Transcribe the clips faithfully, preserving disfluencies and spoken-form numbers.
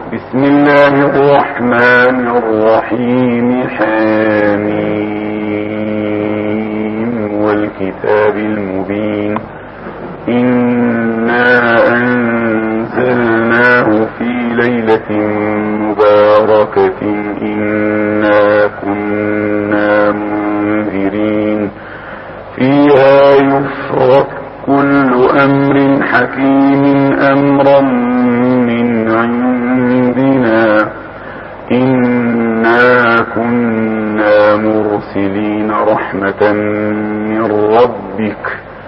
بسم الله الرحمن الرحيم. حميم والكتاب المبين. إنا أنزلناه في ليلة مباركة إنا كنا منذرين فيها يفرق كل أمر حكيم أمرا من عندنا إنا كنا مرسلين رحمة من ربك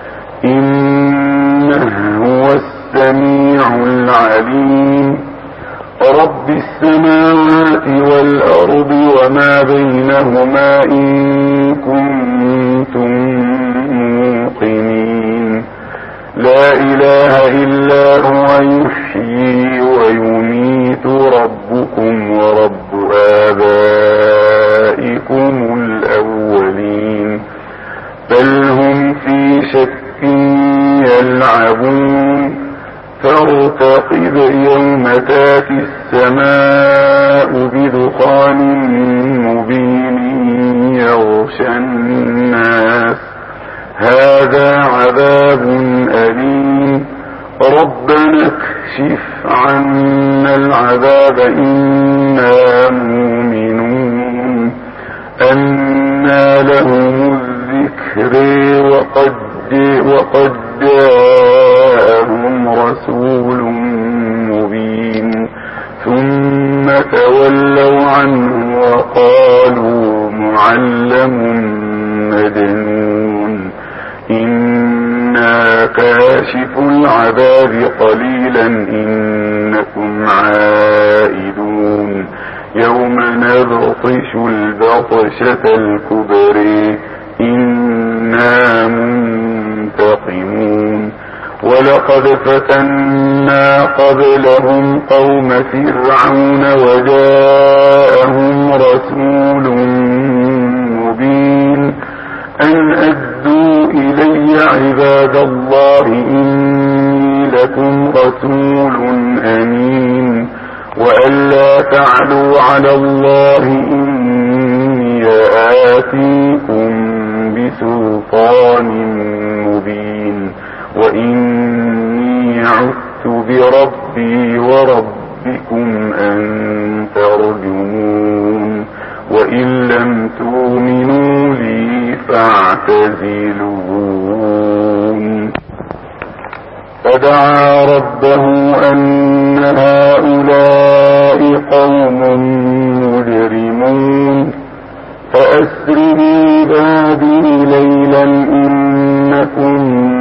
إنه هو السميع العليم. رب السماوات والأرض وما بينهما إن كنتم موقنين. لا إله إلا هو يحيي ويميت ربكم ورب آبائكم الأولين بل هم في شك يلعبون. فارتقب يوم تاتي السماء بدخان مبين يغشى الناس هذا عذاب أليم. ربنا اكشف عنا العذاب إنا مؤمنون. أنى لهم الذكر وقد وقد جاءهم رسول مبين ثم تولوا عنه وقالوا معلم مجنون. إنا كاشف العذاب قليلا إنكم عائدون. يوم نبطش البطشة الكبرى إنا منتقمون. ولقد فتنا قبلهم قوم فرعون وجاءهم رسول مبين أن أدوا إلي عباد الله إني لكم رسول أمين وألا تعلوا على الله إني آتيكم بسلطان مبين وإني عذت بربي وربكم أن ترجمون. وإن لم تؤمنوا لي فاعتزلون. فدعا ربه أن هؤلاء قوم مجرمون فأسر بعبادي ليلا إنكم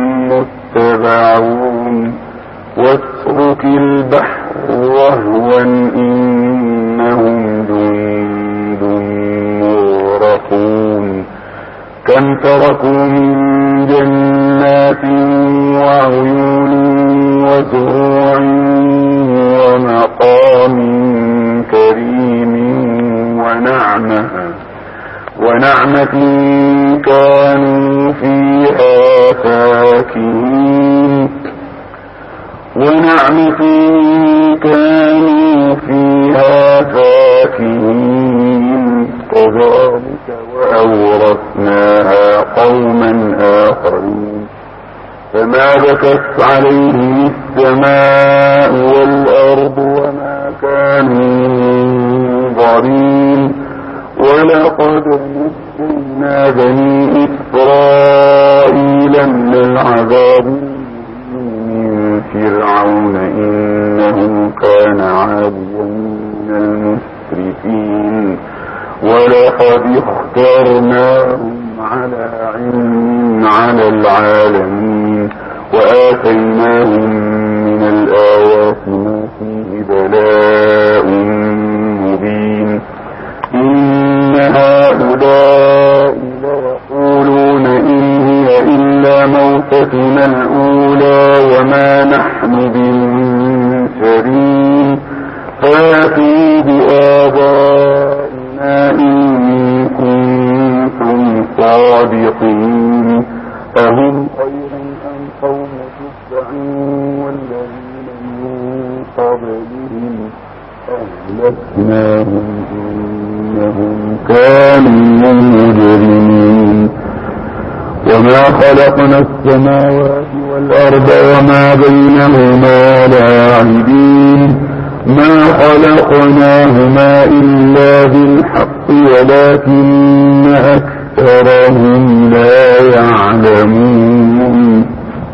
متبعون. واترك البحر رهوا إنهم جند مغرقون. كم تركوا من جنات وعيون وزروع ومقام كريم ونعمة ونعمة كانوا فيها فاكهين ونعمة كانوا فيها فاكهين كذلك وأورثناها قوما آخرين. فما بكت عليهم السماء والأرض وما كانوا منظرين. ولقد نجينا بني إسرائيل من العذاب من فرعون إنه كان عاليا من المسرفين. ولقد اخترناهم على علم على العالمين وآتيناهم من الآيات ما فيه بلاء مبين. إن هؤلاء ليقولون إن هي إلا موتتنا الأولى وما نحن بمنشرين. فاتوا بآبائنا إن كنتم صادقين. أهم خير أم قوم تبع والذين من قبلهم أهلكناهم إنهم كانوا مجرمين وما خلقنا السماوات والأرض وما بينهما لاعبين ما خلقناهما إلا بالحق ولكن أكثرهم لا يعلمون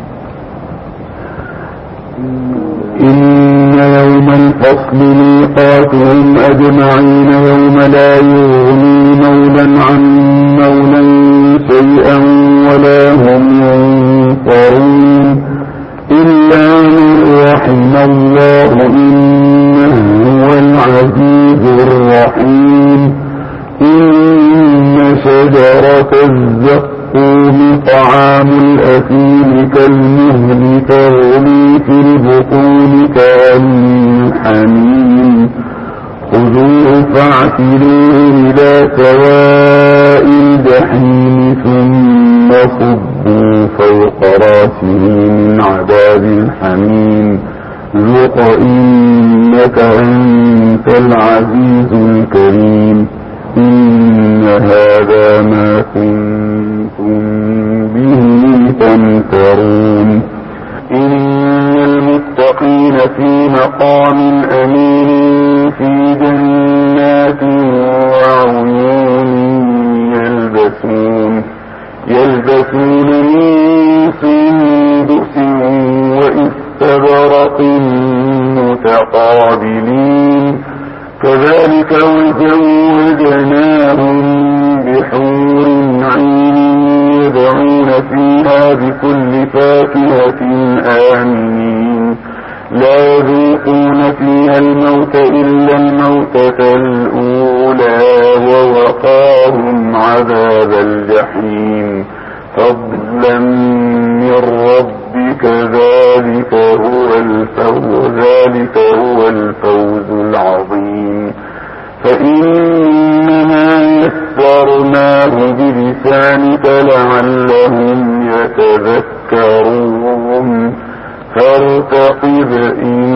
إن يوم الفصل ميقاتهم أجمعين يوم لا يغني مولا عن مولا شيئا ولا هم ينصرون إلا من رحم الله إنه هو العزيز الرحيم إن شجرة الزقوم طعام الأثيم كالمهل تغلي في البطون كالحميم خذوه فاعتلوه إلى سواء الجحيم ثم صبوا فوق راسه من عذاب الحميم ذق إنك أنت العزيز الكريم إن هذا ما كنتم به تمترون إن المتقين في مقام أمين في جنات وعيون يلبسون يلبسون من سندس وإستبرق متقابلين كذلك وزوجناهم بحور عين يدعون فيها بكل فاكهة آمنين لا يذوقون فيها الموت إلا الموتة الأولى ووقاهم عذاب الجحيم فضلا من ربك ذلك هو الفوز ذلك هو الفوز العظيم فإنما يسرناه بلسانك لعلهم يتذكرون فارتقب إن